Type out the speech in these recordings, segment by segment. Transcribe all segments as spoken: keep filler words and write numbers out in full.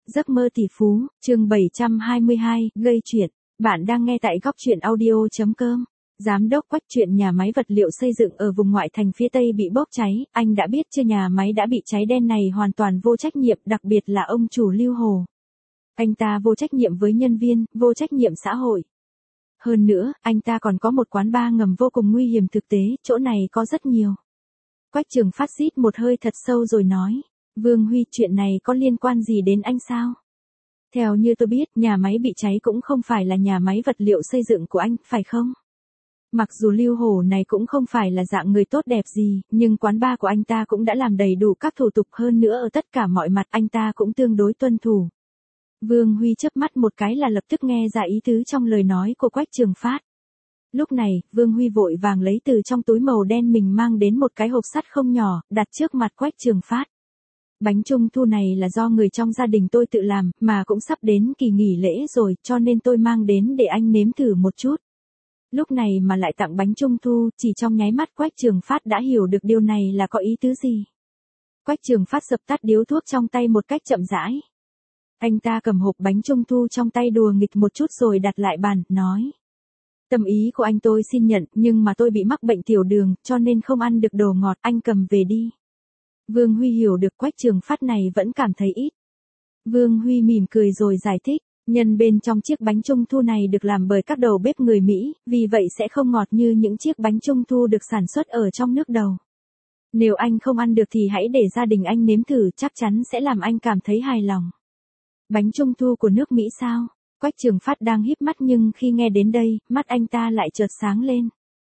Giấc mơ tỷ phú, chương bảy trăm hai mươi hai, gây chuyện. Bạn đang nghe tại góc truyện audio.com. Giám đốc Quách, chuyện nhà máy vật liệu xây dựng ở vùng ngoại thành phía Tây bị bốc cháy, anh đã biết chưa? Nhà máy đã bị cháy đen này hoàn toàn vô trách nhiệm, đặc biệt là ông chủ Lưu Hồ. Anh ta vô trách nhiệm với nhân viên, vô trách nhiệm xã hội. Hơn nữa, anh ta còn có một quán bar ngầm vô cùng nguy hiểm, thực tế, chỗ này có rất nhiều. Quách Trường Phát hít một hơi thật sâu rồi nói. Vương Huy, chuyện này có liên quan gì đến anh sao? Theo như tôi biết, nhà máy bị cháy cũng không phải là nhà máy vật liệu xây dựng của anh, phải không? Mặc dù Lưu Hồ này cũng không phải là dạng người tốt đẹp gì, nhưng quán bar của anh ta cũng đã làm đầy đủ các thủ tục, hơn nữa ở tất cả mọi mặt anh ta cũng tương đối tuân thủ. Vương Huy chớp mắt một cái là lập tức nghe ra ý tứ trong lời nói của Quách Trường Phát. Lúc này, Vương Huy vội vàng lấy từ trong túi màu đen mình mang đến một cái hộp sắt không nhỏ, đặt trước mặt Quách Trường Phát. Bánh trung thu này là do người trong gia đình tôi tự làm, mà cũng sắp đến kỳ nghỉ lễ rồi, cho nên tôi mang đến để anh nếm thử một chút. Lúc này mà lại tặng bánh trung thu, chỉ trong nháy mắt Quách Trường Phát đã hiểu được điều này là có ý tứ gì. Quách Trường Phát dập tắt điếu thuốc trong tay một cách chậm rãi. Anh ta cầm hộp bánh trung thu trong tay đùa nghịch một chút rồi đặt lại bàn, nói. Tâm ý của anh tôi xin nhận, nhưng mà tôi bị mắc bệnh tiểu đường, cho nên không ăn được đồ ngọt, anh cầm về đi. Vương Huy hiểu được Quách Trường Phát này vẫn cảm thấy ít. Vương Huy mỉm cười rồi giải thích, nhân bên trong chiếc bánh trung thu này được làm bởi các đầu bếp người Mỹ, vì vậy sẽ không ngọt như những chiếc bánh trung thu được sản xuất ở trong nước đầu. Nếu anh không ăn được thì hãy để gia đình anh nếm thử, chắc chắn sẽ làm anh cảm thấy hài lòng. Bánh trung thu của nước Mỹ sao? Quách Trường Phát đang híp mắt nhưng khi nghe đến đây, mắt anh ta lại chợt sáng lên.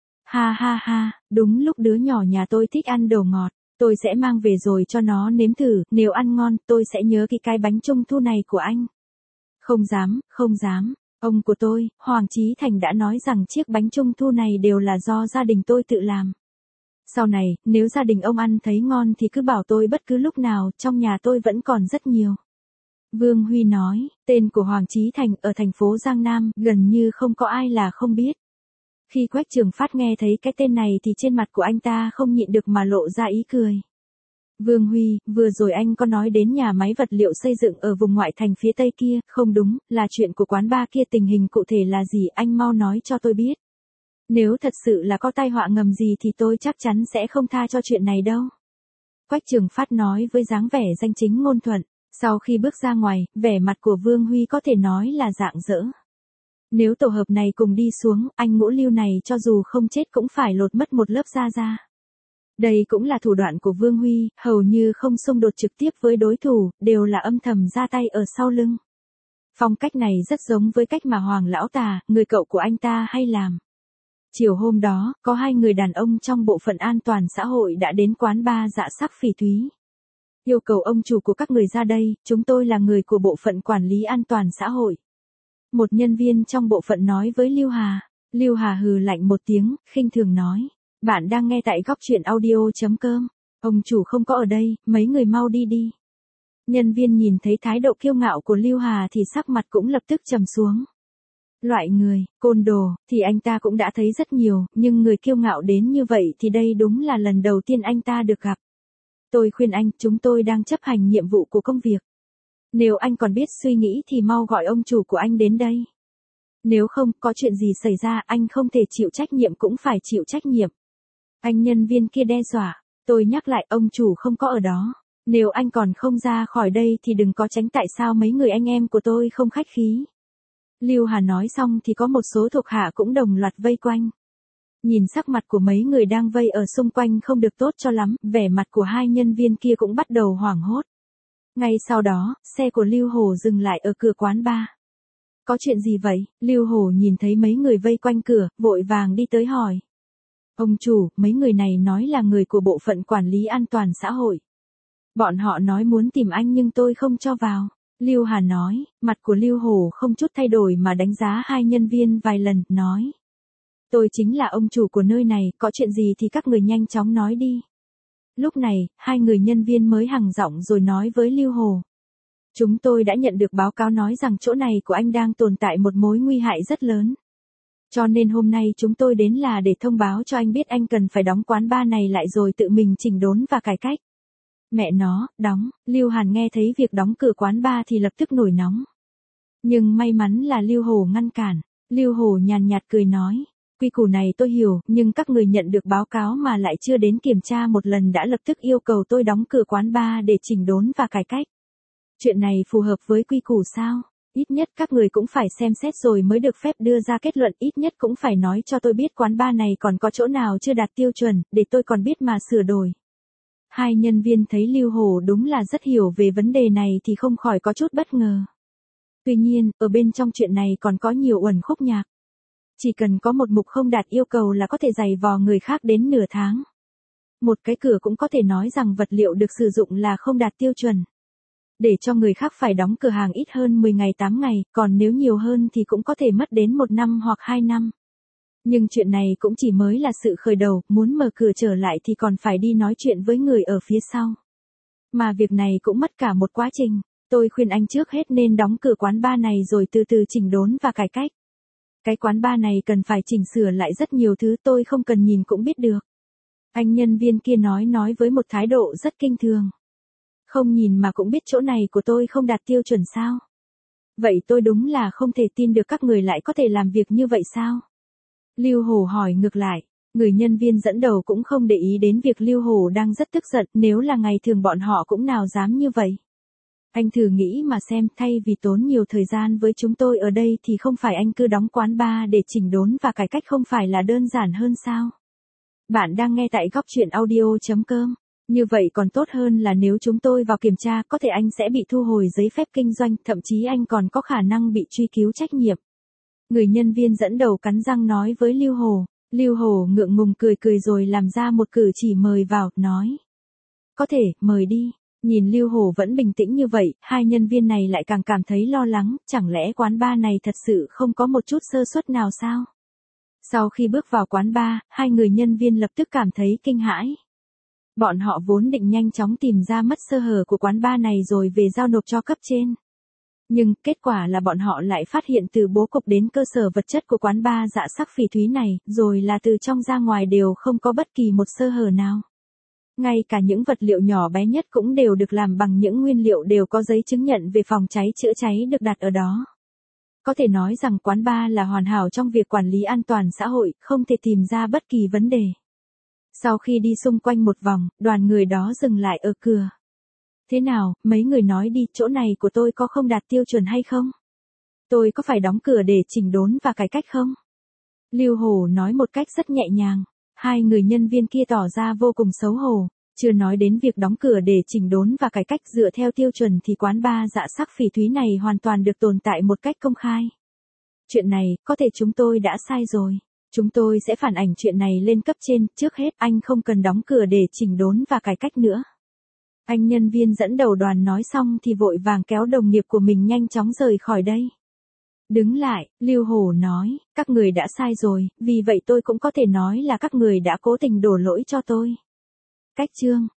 Ha ha ha, đúng lúc đứa nhỏ nhà tôi thích ăn đồ ngọt. Tôi sẽ mang về rồi cho nó nếm thử, nếu ăn ngon, tôi sẽ nhớ cái cái bánh trung thu này của anh. Không dám, không dám, ông của tôi, Hoàng Chí Thành đã nói rằng chiếc bánh trung thu này đều là do gia đình tôi tự làm. Sau này, nếu gia đình ông ăn thấy ngon thì cứ bảo tôi bất cứ lúc nào, trong nhà tôi vẫn còn rất nhiều. Vương Huy nói, tên của Hoàng Chí Thành ở thành phố Giang Nam, gần như không có ai là không biết. Khi Quách Trường Phát nghe thấy cái tên này thì trên mặt của anh ta không nhịn được mà lộ ra ý cười. Vương Huy, vừa rồi anh có nói đến nhà máy vật liệu xây dựng ở vùng ngoại thành phía Tây kia, không đúng, là chuyện của quán bar kia, tình hình cụ thể là gì, anh mau nói cho tôi biết. Nếu thật sự là có tai họa ngầm gì thì tôi chắc chắn sẽ không tha cho chuyện này đâu. Quách Trường Phát nói với dáng vẻ danh chính ngôn thuận, sau khi bước ra ngoài, vẻ mặt của Vương Huy có thể nói là rạng rỡ. Nếu tổ hợp này cùng đi xuống, anh Ngũ Lưu này cho dù không chết cũng phải lột mất một lớp da ra. Đây cũng là thủ đoạn của Vương Huy, hầu như không xung đột trực tiếp với đối thủ, đều là âm thầm ra tay ở sau lưng. Phong cách này rất giống với cách mà Hoàng Lão Tà, người cậu của anh ta hay làm. Chiều hôm đó, có hai người đàn ông trong bộ phận an toàn xã hội đã đến quán bar Dạ Sắc Phỉ Thúy. Yêu cầu ông chủ của các người ra đây, chúng tôi là người của bộ phận quản lý an toàn xã hội. Một nhân viên trong bộ phận nói với Lưu Hà. Lưu Hà hừ lạnh một tiếng, khinh thường nói. Bạn đang nghe tại góc truyện audio.com. Ông chủ không có ở đây, mấy người mau đi đi. Nhân viên nhìn thấy thái độ kiêu ngạo của Lưu Hà thì sắc mặt cũng lập tức trầm xuống. Loại người, côn đồ, thì anh ta cũng đã thấy rất nhiều, nhưng người kiêu ngạo đến như vậy thì đây đúng là lần đầu tiên anh ta được gặp. Tôi khuyên anh, chúng tôi đang chấp hành nhiệm vụ của công việc. Nếu anh còn biết suy nghĩ thì mau gọi ông chủ của anh đến đây. Nếu không, có chuyện gì xảy ra, anh không thể chịu trách nhiệm cũng phải chịu trách nhiệm. Anh nhân viên kia đe dọa, tôi nhắc lại, ông chủ không có ở đó. Nếu anh còn không ra khỏi đây thì đừng có tránh, tại sao mấy người anh em của tôi không khách khí. Lưu Hà nói xong thì có một số thuộc hạ cũng đồng loạt vây quanh. Nhìn sắc mặt của mấy người đang vây ở xung quanh không được tốt cho lắm, vẻ mặt của hai nhân viên kia cũng bắt đầu hoảng hốt. Ngay sau đó, xe của Lưu Hồ dừng lại ở cửa quán bar. Có chuyện gì vậy? Lưu Hồ nhìn thấy mấy người vây quanh cửa, vội vàng đi tới hỏi. Ông chủ, mấy người này nói là người của bộ phận quản lý an toàn xã hội. Bọn họ nói muốn tìm anh nhưng tôi không cho vào. Lưu Hà nói, mặt của Lưu Hồ không chút thay đổi mà đánh giá hai nhân viên vài lần, nói. Tôi chính là ông chủ của nơi này, có chuyện gì thì các người nhanh chóng nói đi. Lúc này, hai người nhân viên mới hằng giọng rồi nói với Lưu Hồ. Chúng tôi đã nhận được báo cáo nói rằng chỗ này của anh đang tồn tại một mối nguy hại rất lớn. Cho nên hôm nay chúng tôi đến là để thông báo cho anh biết anh cần phải đóng quán bar này lại rồi tự mình chỉnh đốn và cải cách. Mẹ nó, đóng, Lưu Hàn nghe thấy việc đóng cửa quán bar thì lập tức nổi nóng. Nhưng may mắn là Lưu Hổ ngăn cản. Lưu Hổ nhàn nhạt cười nói, quy củ này tôi hiểu, nhưng các người nhận được báo cáo mà lại chưa đến kiểm tra một lần đã lập tức yêu cầu tôi đóng cửa quán bar để chỉnh đốn và cải cách. Chuyện này phù hợp với quy củ sao? Ít nhất các người cũng phải xem xét rồi mới được phép đưa ra kết luận, ít nhất cũng phải nói cho tôi biết quán bar này còn có chỗ nào chưa đạt tiêu chuẩn, để tôi còn biết mà sửa đổi. Hai nhân viên thấy Lưu Hổ đúng là rất hiểu về vấn đề này thì không khỏi có chút bất ngờ. Tuy nhiên, ở bên trong chuyện này còn có nhiều uẩn khúc nhạc. Chỉ cần có một mục không đạt yêu cầu là có thể giày vò người khác đến nửa tháng. Một cái cửa cũng có thể nói rằng vật liệu được sử dụng là không đạt tiêu chuẩn. Để cho người khác phải đóng cửa hàng ít hơn mười ngày tám ngày, còn nếu nhiều hơn thì cũng có thể mất đến một năm hoặc hai năm. Nhưng chuyện này cũng chỉ mới là sự khởi đầu, muốn mở cửa trở lại thì còn phải đi nói chuyện với người ở phía sau. Mà việc này cũng mất cả một quá trình. Tôi khuyên anh trước hết nên đóng cửa quán bar này rồi từ từ chỉnh đốn và cải cách. Cái quán bar này cần phải chỉnh sửa lại rất nhiều thứ, tôi không cần nhìn cũng biết được. Anh nhân viên kia nói nói với một thái độ rất kinh thường. Không nhìn mà cũng biết chỗ này của tôi không đạt tiêu chuẩn sao? Vậy tôi đúng là không thể tin được các người lại có thể làm việc như vậy sao? Lưu Hổ hỏi ngược lại, người nhân viên dẫn đầu cũng không để ý đến việc Lưu Hổ đang rất tức giận, nếu là ngày thường bọn họ cũng nào dám như vậy. Anh thử nghĩ mà xem, thay vì tốn nhiều thời gian với chúng tôi ở đây thì không phải anh cứ đóng quán bar để chỉnh đốn và cải cách không phải là đơn giản hơn sao? Bạn đang nghe tại góc truyện audio chấm com. Như vậy còn tốt hơn là nếu chúng tôi vào kiểm tra, có thể anh sẽ bị thu hồi giấy phép kinh doanh, thậm chí anh còn có khả năng bị truy cứu trách nhiệm. Người nhân viên dẫn đầu cắn răng nói với Lưu Hổ. Lưu Hổ ngượng ngùng cười cười rồi làm ra một cử chỉ mời vào, nói. Có thể, mời đi. Nhìn Lưu Hổ vẫn bình tĩnh như vậy, hai nhân viên này lại càng cảm thấy lo lắng, chẳng lẽ quán bar này thật sự không có một chút sơ suất nào sao? Sau khi bước vào quán bar, hai người nhân viên lập tức cảm thấy kinh hãi. Bọn họ vốn định nhanh chóng tìm ra mất sơ hở của quán bar này rồi về giao nộp cho cấp trên. Nhưng, kết quả là bọn họ lại phát hiện từ bố cục đến cơ sở vật chất của quán bar Dạ Sắc Phỉ Thúy này, rồi là từ trong ra ngoài đều không có bất kỳ một sơ hở nào. Ngay cả những vật liệu nhỏ bé nhất cũng đều được làm bằng những nguyên liệu đều có giấy chứng nhận về phòng cháy chữa cháy được đặt ở đó. Có thể nói rằng quán bar là hoàn hảo trong việc quản lý an toàn xã hội, không thể tìm ra bất kỳ vấn đề. Sau khi đi xung quanh một vòng, đoàn người đó dừng lại ở cửa. Thế nào, mấy người nói đi, chỗ này của tôi có không đạt tiêu chuẩn hay không? Tôi có phải đóng cửa để chỉnh đốn và cải cách không? Lưu Hổ nói một cách rất nhẹ nhàng. Hai người nhân viên kia tỏ ra vô cùng xấu hổ. Chưa nói đến việc đóng cửa để chỉnh đốn và cải cách, dựa theo tiêu chuẩn thì quán bar Dạ Sắc Phỉ Thúy này hoàn toàn được tồn tại một cách công khai. Chuyện này, có thể chúng tôi đã sai rồi. Chúng tôi sẽ phản ảnh chuyện này lên cấp trên, trước hết anh không cần đóng cửa để chỉnh đốn và cải cách nữa. Anh nhân viên dẫn đầu đoàn nói xong thì vội vàng kéo đồng nghiệp của mình nhanh chóng rời khỏi đây. Đứng lại, Lưu Hổ nói, các người đã sai rồi, vì vậy tôi cũng có thể nói là các người đã cố tình đổ lỗi cho tôi. Cách chương